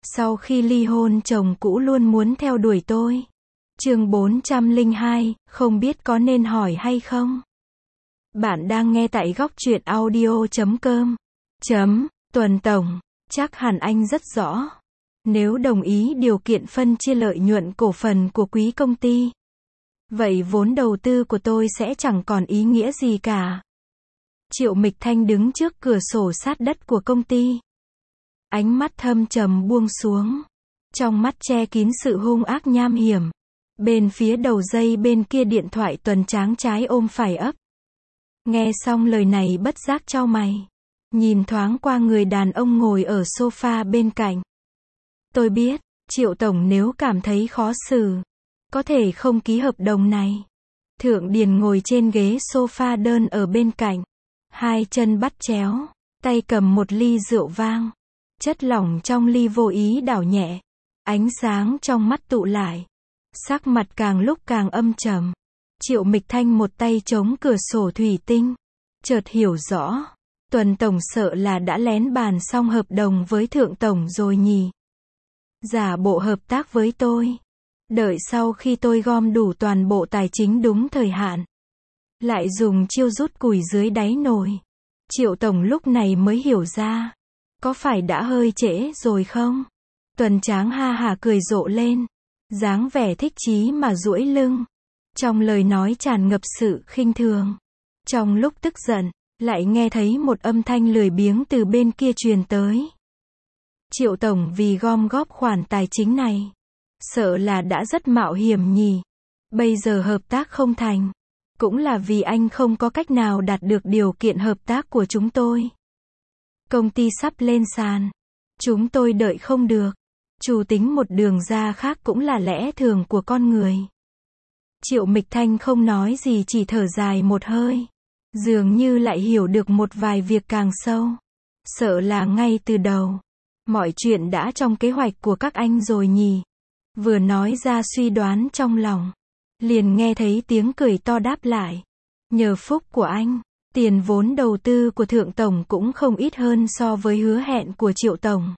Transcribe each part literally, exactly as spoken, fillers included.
Sau khi ly hôn chồng cũ luôn muốn theo đuổi tôi. Chương bốn trăm lẻ hai, không biết có nên hỏi hay không? Bạn đang nghe tại góc truyện audio chấm com. Chấm, Tuần Tổng, chắc hẳn anh rất rõ. Nếu đồng ý điều kiện phân chia lợi nhuận cổ phần của quý công ty, vậy vốn đầu tư của tôi sẽ chẳng còn ý nghĩa gì cả. Triệu Mịch Thanh đứng trước cửa sổ sát đất của công ty. Ánh mắt thâm trầm buông xuống. Trong mắt che kín sự hung ác nham hiểm. Bên phía đầu dây bên kia điện thoại Tuần Tráng trái ôm phải ấp. Nghe xong lời này bất giác chau mày. Nhìn thoáng qua người đàn ông ngồi ở sofa bên cạnh. Tôi biết, Triệu Tổng nếu cảm thấy khó xử, có thể không ký hợp đồng này. Thượng Điền ngồi trên ghế sofa đơn ở bên cạnh. Hai chân bắt chéo, tay cầm một ly rượu vang. Chất lỏng trong ly vô ý đảo nhẹ. Ánh sáng trong mắt tụ lại. Sắc mặt càng lúc càng âm trầm. Triệu Mịch Thanh một tay chống cửa sổ thủy tinh. Chợt hiểu rõ. Tuần Tổng sợ là đã lén bàn xong hợp đồng với Thượng Tổng rồi nhỉ. Giả bộ hợp tác với tôi. Đợi sau khi tôi gom đủ toàn bộ tài chính đúng thời hạn. Lại dùng chiêu rút củi dưới đáy nồi. Triệu Tổng lúc này mới hiểu ra. Có phải đã hơi trễ rồi không? Tuần Tráng ha hả cười rộ lên. Dáng vẻ thích chí mà duỗi lưng. Trong lời nói tràn ngập sự khinh thường. Trong lúc tức giận, lại nghe thấy một âm thanh lười biếng từ bên kia truyền tới. Triệu Tổng vì gom góp khoản tài chính này, sợ là đã rất mạo hiểm nhỉ. Bây giờ hợp tác không thành, cũng là vì anh không có cách nào đạt được điều kiện hợp tác của chúng tôi. Công ty sắp lên sàn, chúng tôi đợi không được. Chủ tính một đường ra khác cũng là lẽ thường của con người. Triệu Mịch Thanh không nói gì, chỉ thở dài một hơi. Dường như lại hiểu được một vài việc càng sâu. Sợ là ngay từ đầu, mọi chuyện đã trong kế hoạch của các anh rồi nhỉ. Vừa nói ra suy đoán trong lòng, liền nghe thấy tiếng cười to đáp lại. Nhờ phúc của anh, tiền vốn đầu tư của Thượng Tổng cũng không ít hơn so với hứa hẹn của Triệu Tổng.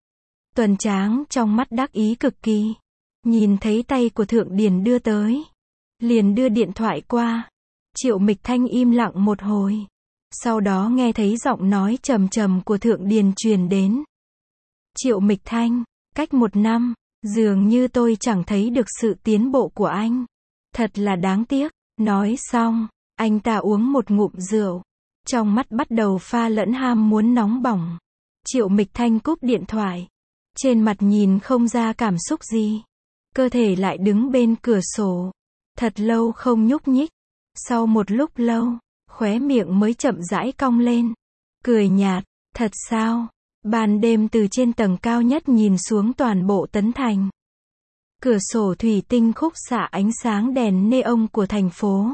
Tuần Tráng trong mắt đắc ý cực kỳ. Nhìn thấy tay của Thượng Điền đưa tới, liền đưa điện thoại qua. Triệu Mịch Thanh im lặng một hồi. Sau đó nghe thấy giọng nói trầm trầm của Thượng Điền truyền đến. Triệu Mịch Thanh, cách một năm, dường như tôi chẳng thấy được sự tiến bộ của anh. Thật là đáng tiếc. Nói xong, anh ta uống một ngụm rượu. Trong mắt bắt đầu pha lẫn ham muốn nóng bỏng. Triệu Mịch Thanh cúp điện thoại. Trên mặt nhìn không ra cảm xúc gì. Cơ thể lại đứng bên cửa sổ. Thật lâu không nhúc nhích. Sau một lúc lâu, khóe miệng mới chậm rãi cong lên. Cười nhạt, thật sao? Ban đêm từ trên tầng cao nhất nhìn xuống toàn bộ Tấn Thành. Cửa sổ thủy tinh khúc xạ ánh sáng đèn neon của thành phố.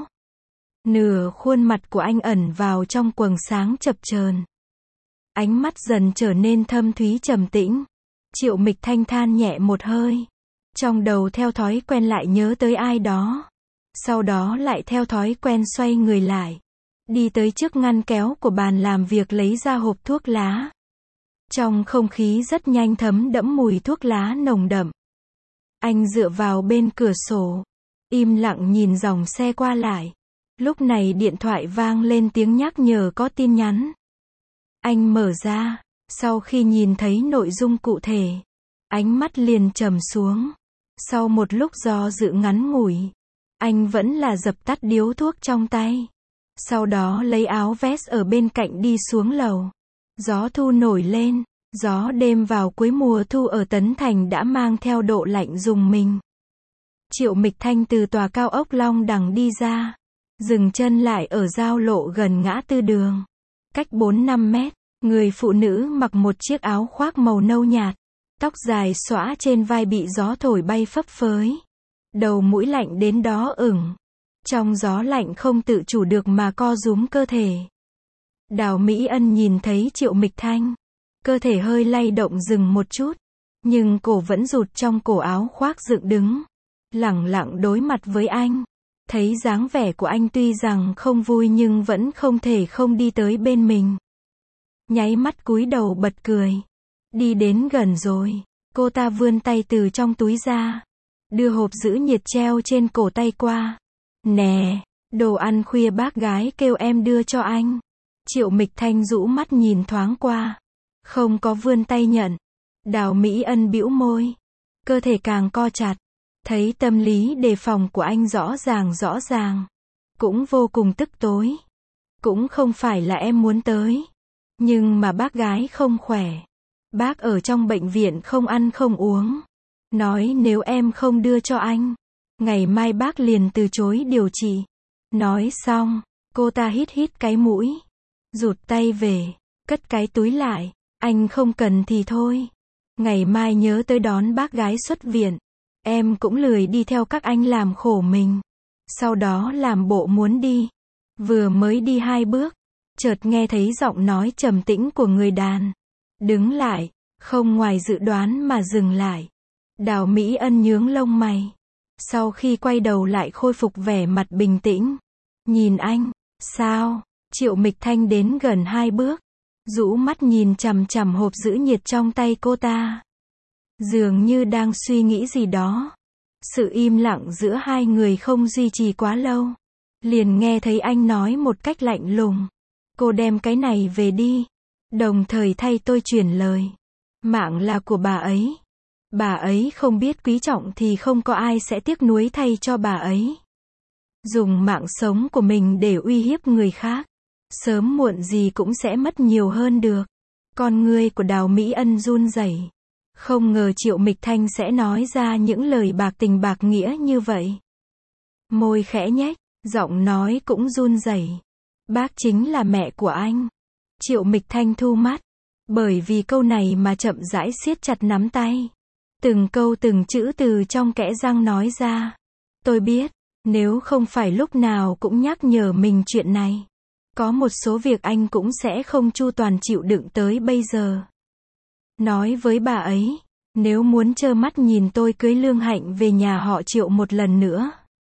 Nửa khuôn mặt của anh ẩn vào trong quầng sáng chập chờn. Ánh mắt dần trở nên thâm thúy trầm tĩnh. Triệu Mịch Thanh than nhẹ một hơi. Trong đầu theo thói quen lại nhớ tới ai đó. Sau đó lại theo thói quen xoay người lại. Đi tới trước ngăn kéo của bàn làm việc lấy ra hộp thuốc lá. Trong không khí rất nhanh thấm đẫm mùi thuốc lá nồng đậm. Anh dựa vào bên cửa sổ. Im lặng nhìn dòng xe qua lại. Lúc này điện thoại vang lên tiếng nhắc nhở có tin nhắn. Anh mở ra. Sau khi nhìn thấy nội dung cụ thể, ánh mắt liền trầm xuống. Sau một lúc do dự ngắn ngủi, anh vẫn là dập tắt điếu thuốc trong tay. Sau đó lấy áo vest ở bên cạnh đi xuống lầu. Gió thu nổi lên. Gió đêm vào cuối mùa thu ở Tấn Thành đã mang theo độ lạnh rùng mình. Triệu Mịch Thanh từ tòa cao ốc Long Đằng đi ra. Dừng chân lại ở giao lộ gần ngã tư đường. Cách bốn năm mét. Người phụ nữ mặc một chiếc áo khoác màu nâu nhạt. Tóc dài xõa trên vai bị gió thổi bay phấp phới. Đầu mũi lạnh đến đó ửng. Trong gió lạnh không tự chủ được mà co rúm cơ thể. Đào Mỹ Ân nhìn thấy Triệu Mịch Thanh. Cơ thể hơi lay động dừng một chút. Nhưng cổ vẫn rụt trong cổ áo khoác dựng đứng. Lẳng lặng đối mặt với anh. Thấy dáng vẻ của anh tuy rằng không vui nhưng vẫn không thể không đi tới bên mình. Nháy mắt cúi đầu bật cười. Đi đến gần rồi. Cô ta vươn tay từ trong túi ra, đưa hộp giữ nhiệt treo trên cổ tay qua. Nè, đồ ăn khuya bác gái kêu em đưa cho anh. Triệu Mịch Thanh rũ mắt nhìn thoáng qua, không có vươn tay nhận. Đào Mỹ Ân bĩu môi, cơ thể càng co chặt, thấy tâm lý đề phòng của anh rõ ràng rõ ràng, cũng vô cùng tức tối. Cũng không phải là em muốn tới, nhưng mà bác gái không khỏe. Bác ở trong bệnh viện không ăn không uống. Nói nếu em không đưa cho anh, ngày mai bác liền từ chối điều trị. Nói xong, cô ta hít hít cái mũi, rụt tay về, cất cái túi lại. Anh không cần thì thôi. Ngày mai nhớ tới đón bác gái xuất viện. Em cũng lười đi theo các anh làm khổ mình. Sau đó làm bộ muốn đi. Vừa mới đi hai bước, chợt nghe thấy giọng nói trầm tĩnh của người đàn. Đứng lại, không ngoài dự đoán mà dừng lại. Đào Mỹ Ân nhướng lông mày. Sau khi quay đầu lại khôi phục vẻ mặt bình tĩnh. Nhìn anh, sao? Triệu Mịch Thanh đến gần hai bước, rũ mắt nhìn chằm chằm hộp giữ nhiệt trong tay cô ta. Dường như đang suy nghĩ gì đó. Sự im lặng giữa hai người không duy trì quá lâu. Liền nghe thấy anh nói một cách lạnh lùng. Cô đem cái này về đi. Đồng thời thay tôi chuyển lời. Mạng là của bà ấy. Bà ấy không biết quý trọng thì không có ai sẽ tiếc nuối thay cho bà ấy. Dùng mạng sống của mình để uy hiếp người khác, sớm muộn gì cũng sẽ mất nhiều hơn được. Con ngươi của Đào Mỹ Ân run rẩy. Không ngờ Triệu Mịch Thanh sẽ nói ra những lời bạc tình bạc nghĩa như vậy. Môi khẽ nhếch, giọng nói cũng run rẩy. Bác chính là mẹ của anh. Triệu Mịch Thanh thu mắt, bởi vì câu này mà chậm rãi siết chặt nắm tay. Từng câu từng chữ từ trong kẽ răng nói ra. Tôi biết, nếu không phải lúc nào cũng nhắc nhở mình chuyện này, có một số việc anh cũng sẽ không chu toàn chịu đựng tới bây giờ. Nói với bà ấy, nếu muốn trơ mắt nhìn tôi cưới Lương Hạnh về nhà họ Triệu một lần nữa,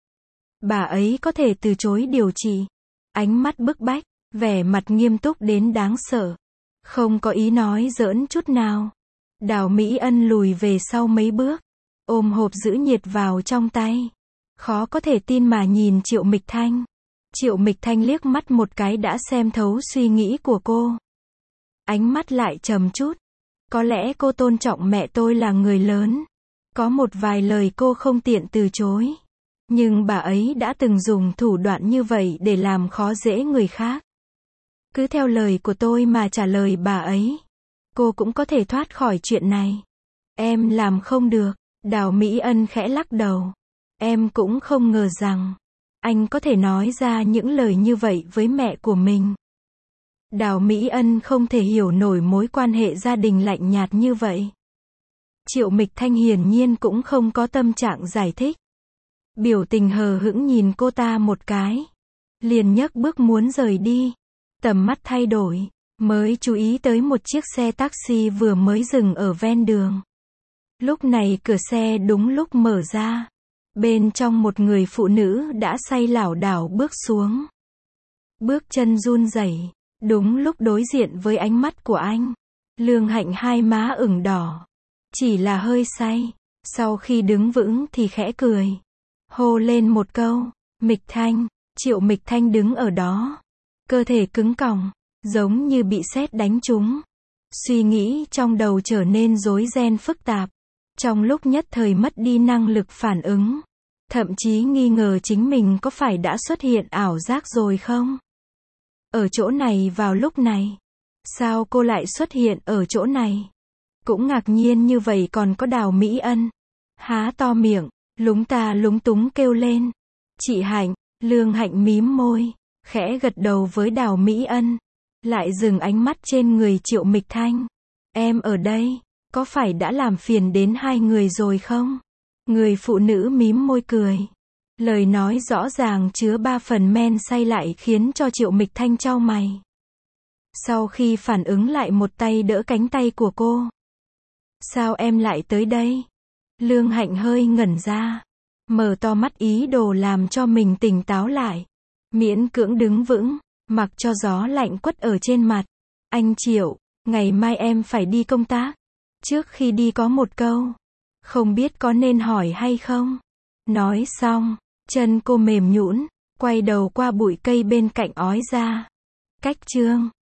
bà ấy có thể từ chối điều trị. Ánh mắt bức bách, vẻ mặt nghiêm túc đến đáng sợ. Không có ý nói giỡn chút nào. Đào Mỹ Ân lùi về sau mấy bước, ôm hộp giữ nhiệt vào trong tay. Khó có thể tin mà nhìn Triệu Mịch Thanh. Triệu Mịch Thanh liếc mắt một cái đã xem thấu suy nghĩ của cô. Ánh mắt lại trầm chút. Có lẽ cô tôn trọng mẹ tôi là người lớn. Có một vài lời cô không tiện từ chối. Nhưng bà ấy đã từng dùng thủ đoạn như vậy để làm khó dễ người khác. Cứ theo lời của tôi mà trả lời bà ấy, cô cũng có thể thoát khỏi chuyện này. Em làm không được. Đào Mỹ Ân khẽ lắc đầu. Em cũng không ngờ rằng anh có thể nói ra những lời như vậy với mẹ của mình. Đào Mỹ Ân không thể hiểu nổi mối quan hệ gia đình lạnh nhạt như vậy. Triệu Mịch Thanh hiển nhiên cũng không có tâm trạng giải thích. Biểu tình hờ hững nhìn cô ta một cái, liền nhấc bước muốn rời đi. Tầm mắt thay đổi, mới chú ý tới một chiếc xe taxi vừa mới dừng ở ven đường. Lúc này cửa xe đúng lúc mở ra. Bên trong một người phụ nữ đã say lảo đảo bước xuống. Bước chân run rẩy, đúng lúc đối diện với ánh mắt của anh. Lương Hạnh hai má ửng đỏ, chỉ là hơi say. Sau khi đứng vững thì khẽ cười, hô lên một câu, Mịch Thanh. Triệu Mịch Thanh đứng ở đó, cơ thể cứng còng, giống như bị sét đánh trúng. Suy nghĩ trong đầu trở nên rối ren phức tạp. Trong lúc nhất thời mất đi năng lực phản ứng. Thậm chí nghi ngờ chính mình có phải đã xuất hiện ảo giác rồi không? Ở chỗ này vào lúc này. Sao cô lại xuất hiện ở chỗ này? Cũng ngạc nhiên như vậy còn có Đào Mỹ Ân. Há to miệng, lúng ta lúng túng kêu lên. Chị Hạnh. Lương Hạnh mím môi, khẽ gật đầu với Đào Mỹ Ân. Lại dừng ánh mắt trên người Triệu Mịch Thanh. Em ở đây, có phải đã làm phiền đến hai người rồi không? Người phụ nữ mím môi cười. Lời nói rõ ràng chứa ba phần men say lại khiến cho Triệu Mịch Thanh chau mày. Sau khi phản ứng lại một tay đỡ cánh tay của cô. Sao em lại tới đây? Lương Hạnh hơi ngẩn ra. Mở to mắt ý đồ làm cho mình tỉnh táo lại. Miễn cưỡng đứng vững, mặc cho gió lạnh quất ở trên mặt. Anh Triệu, ngày mai em phải đi công tác. Trước khi đi có một câu. Không biết có nên hỏi hay không? Nói xong, chân cô mềm nhũn, quay đầu qua bụi cây bên cạnh ói ra. Cách chương